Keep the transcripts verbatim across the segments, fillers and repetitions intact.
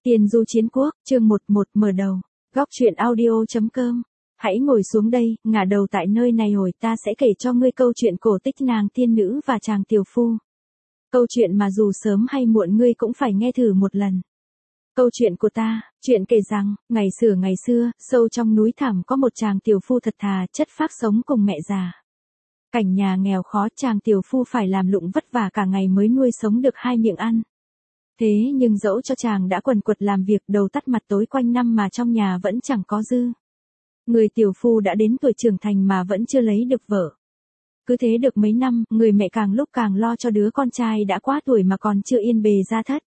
Tiên du chiến quốc, chương một một mở đầu. Góc truyện audio.com. Hãy ngồi xuống đây, ngả đầu tại nơi này rồi ta sẽ kể cho ngươi câu chuyện cổ tích nàng tiên nữ và chàng tiểu phu. Câu chuyện mà dù sớm hay muộn ngươi cũng phải nghe thử một lần. Câu chuyện của ta, chuyện kể rằng, ngày xưa ngày xưa, sâu trong núi thẳm có một chàng tiểu phu thật thà, chất phác sống cùng mẹ già. Cảnh nhà nghèo khó, chàng tiểu phu phải làm lụng vất vả cả ngày mới nuôi sống được hai miệng ăn. Thế nhưng dẫu cho chàng đã quần quật làm việc đầu tắt mặt tối quanh năm mà trong nhà vẫn chẳng có dư. Người tiểu phu đã đến tuổi trưởng thành mà vẫn chưa lấy được vợ. Cứ thế được mấy năm, người mẹ càng lúc càng lo cho đứa con trai đã quá tuổi mà còn chưa yên bề gia thất.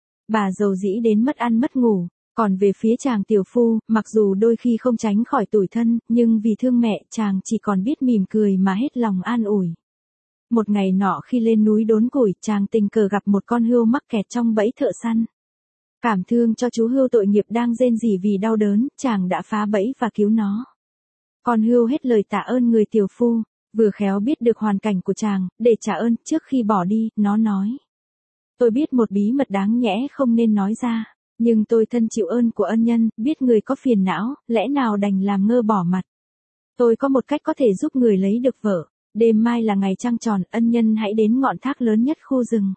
Bà dầu dĩ đến mất ăn mất ngủ, còn về phía chàng tiểu phu, mặc dù đôi khi không tránh khỏi tủi thân, nhưng vì thương mẹ, chàng chỉ còn biết mỉm cười mà hết lòng an ủi. Một ngày nọ khi lên núi đốn củi, chàng tình cờ gặp một con hươu mắc kẹt trong bẫy thợ săn. Cảm thương cho chú hươu tội nghiệp đang rên rỉ vì đau đớn, chàng đã phá bẫy và cứu nó. Con hươu hết lời tạ ơn người tiểu phu, vừa khéo biết được hoàn cảnh của chàng, để trả ơn, trước khi bỏ đi, nó nói. Tôi biết một bí mật đáng nhẽ không nên nói ra, nhưng tôi thân chịu ơn của ân nhân, biết người có phiền não, lẽ nào đành làm ngơ bỏ mặt. Tôi có một cách có thể giúp người lấy được vợ. Đêm mai là ngày trăng tròn, ân nhân hãy đến ngọn thác lớn nhất khu rừng.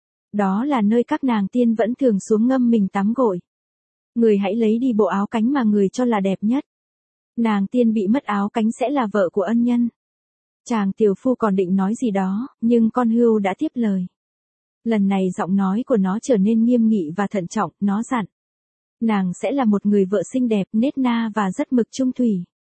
Đó là nơi các nàng tiên vẫn thường xuống ngâm mình tắm gội. Người hãy lấy đi bộ áo cánh mà người cho là đẹp nhất. Nàng tiên bị mất áo cánh sẽ là vợ của ân nhân. Chàng tiểu phu còn định nói gì đó, nhưng con hươu đã tiếp lời. Lần này giọng nói của nó trở nên nghiêm nghị và thận trọng, nó dặn. Nàng sẽ là một người vợ xinh đẹp, nết na và rất mực trung thủy.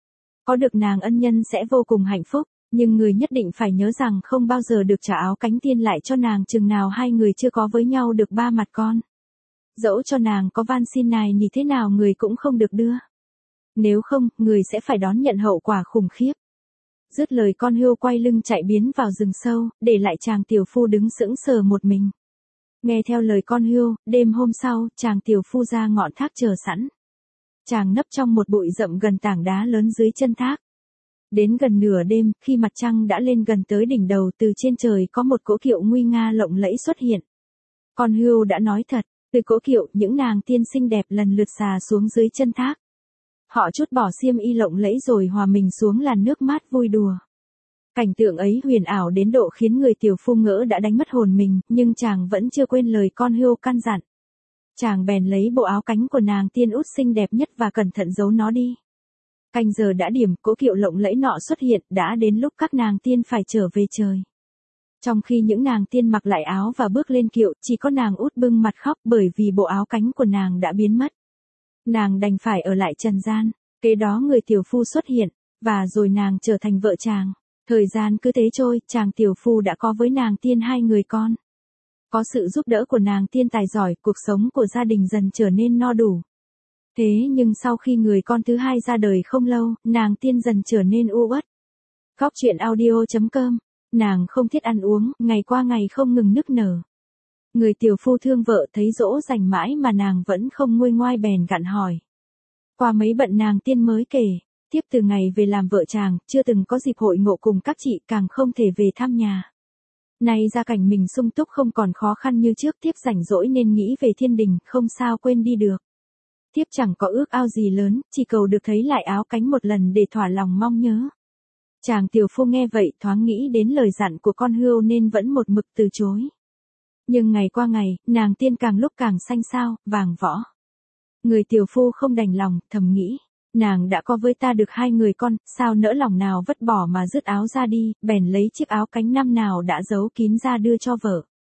Có được nàng ân nhân sẽ vô cùng hạnh phúc. Nhưng người nhất định phải nhớ rằng không bao giờ được trả áo cánh tiên lại cho nàng chừng nào hai người chưa có với nhau được ba mặt con. Dẫu cho nàng có van xin nài nỉ thế nào người cũng không được đưa. Nếu không, người sẽ phải đón nhận hậu quả khủng khiếp. Dứt lời con hươu quay lưng chạy biến vào rừng sâu, để lại chàng tiểu phu đứng sững sờ một mình. Nghe theo lời con hươu, đêm hôm sau, chàng tiểu phu ra ngọn thác chờ sẵn. Chàng nấp trong một bụi rậm gần tảng đá lớn dưới chân thác. Đến gần nửa đêm, khi mặt trăng đã lên gần tới đỉnh đầu, từ trên trời có một cỗ kiệu nguy nga lộng lẫy xuất hiện. Con hươu đã nói thật, từ cỗ kiệu, những nàng tiên xinh đẹp lần lượt xà xuống dưới chân thác. Họ trút bỏ xiêm y lộng lẫy rồi hòa mình xuống làn nước mát vui đùa. Cảnh tượng ấy huyền ảo đến độ khiến người tiểu phu ngỡ đã đánh mất hồn mình, nhưng chàng vẫn chưa quên lời con hươu căn dặn. Chàng bèn lấy bộ áo cánh của nàng tiên út xinh đẹp nhất và cẩn thận giấu nó đi. Canh giờ đã điểm, cỗ kiệu lộng lẫy nọ xuất hiện, đã đến lúc các nàng tiên phải trở về trời. Trong khi những nàng tiên mặc lại áo và bước lên kiệu, chỉ có nàng út bưng mặt khóc bởi vì bộ áo cánh của nàng đã biến mất. Nàng đành phải ở lại trần gian, kế đó người tiểu phu xuất hiện, và rồi nàng trở thành vợ chàng. Thời gian cứ thế trôi, chàng tiểu phu đã có với nàng tiên hai người con. Có sự giúp đỡ của nàng tiên tài giỏi, cuộc sống của gia đình dần trở nên no đủ. Thế nhưng sau khi người con thứ hai ra đời không lâu, nàng tiên dần trở nên u uất. Góc truyện audio.com. Nàng không thiết ăn uống, ngày qua ngày không ngừng nức nở. Người tiểu phu thương vợ thấy dỗ dành mãi mà nàng vẫn không nguôi ngoai bèn gặn hỏi. Qua mấy bận nàng tiên mới kể, tiếp từ ngày về làm vợ chàng, chưa từng có dịp hội ngộ cùng các chị, càng không thể về thăm nhà. Nay gia cảnh mình sung túc không còn khó khăn như trước, tiếp rảnh rỗi nên nghĩ về thiên đình, không sao quên đi được. Tiếp chẳng có ước ao gì lớn, chỉ cầu được thấy lại áo cánh một lần để thỏa lòng mong nhớ. Chàng tiểu phu nghe vậy thoáng nghĩ đến lời dặn của con hươu nên vẫn một mực từ chối. Nhưng ngày qua ngày, nàng tiên càng lúc càng xanh xao, vàng võ. Người tiểu phu không đành lòng, thầm nghĩ, nàng đã có với ta được hai người con, sao nỡ lòng nào vứt bỏ mà dứt áo ra đi, bèn lấy chiếc áo cánh năm nào đã giấu kín ra đưa cho vợ.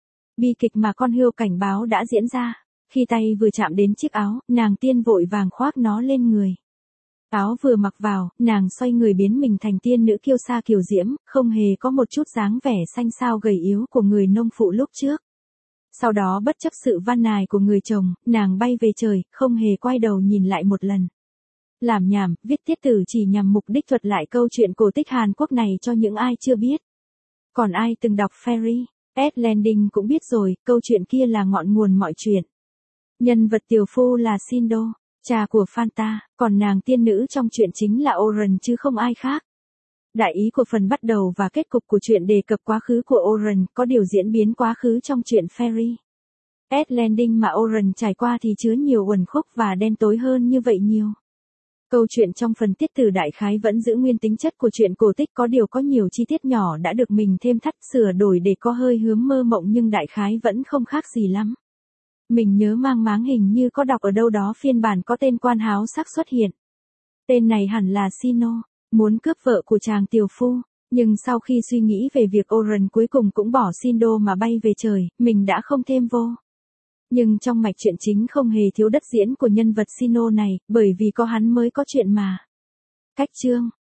Bi kịch mà con hươu cảnh báo đã diễn ra. Khi tay vừa chạm đến chiếc áo, nàng tiên vội vàng khoác nó lên người. Áo vừa mặc vào, nàng xoay người biến mình thành tiên nữ kiêu sa kiều diễm, không hề có một chút dáng vẻ xanh xao gầy yếu của người nông phụ lúc trước. Sau đó bất chấp sự van nài của người chồng, nàng bay về trời, không hề quay đầu nhìn lại một lần. Làm nhảm, viết tiết tử chỉ nhằm mục đích thuật lại câu chuyện cổ tích Hàn Quốc này cho những ai chưa biết. Còn ai từng đọc Fairy at Landing cũng biết rồi, câu chuyện kia là ngọn nguồn mọi chuyện. Nhân vật tiểu phu là Shindo, cha của Fanta, còn nàng tiên nữ trong chuyện chính là Oren chứ không ai khác. Đại ý của phần bắt đầu và kết cục của chuyện đề cập quá khứ của Oren, có điều diễn biến quá khứ trong chuyện Fairy S Landing mà Oren trải qua thì chứa nhiều uẩn khúc và đen tối hơn như vậy nhiều. Câu chuyện trong phần tiết tử đại khái vẫn giữ nguyên tính chất của chuyện cổ tích, có điều có nhiều chi tiết nhỏ đã được mình thêm thắt sửa đổi để có hơi hướng mơ mộng, nhưng đại khái vẫn không khác gì lắm. Mình nhớ mang máng hình như có đọc ở đâu đó phiên bản có tên quan háo sắc xuất hiện. Tên này hẳn là Sino, muốn cướp vợ của chàng tiểu phu, nhưng sau khi suy nghĩ về việc Oren cuối cùng cũng bỏ Sindô mà bay về trời, mình đã không thêm vô. Nhưng trong mạch truyện chính không hề thiếu đất diễn của nhân vật Sino này, bởi vì có hắn mới có chuyện mà. Cách chương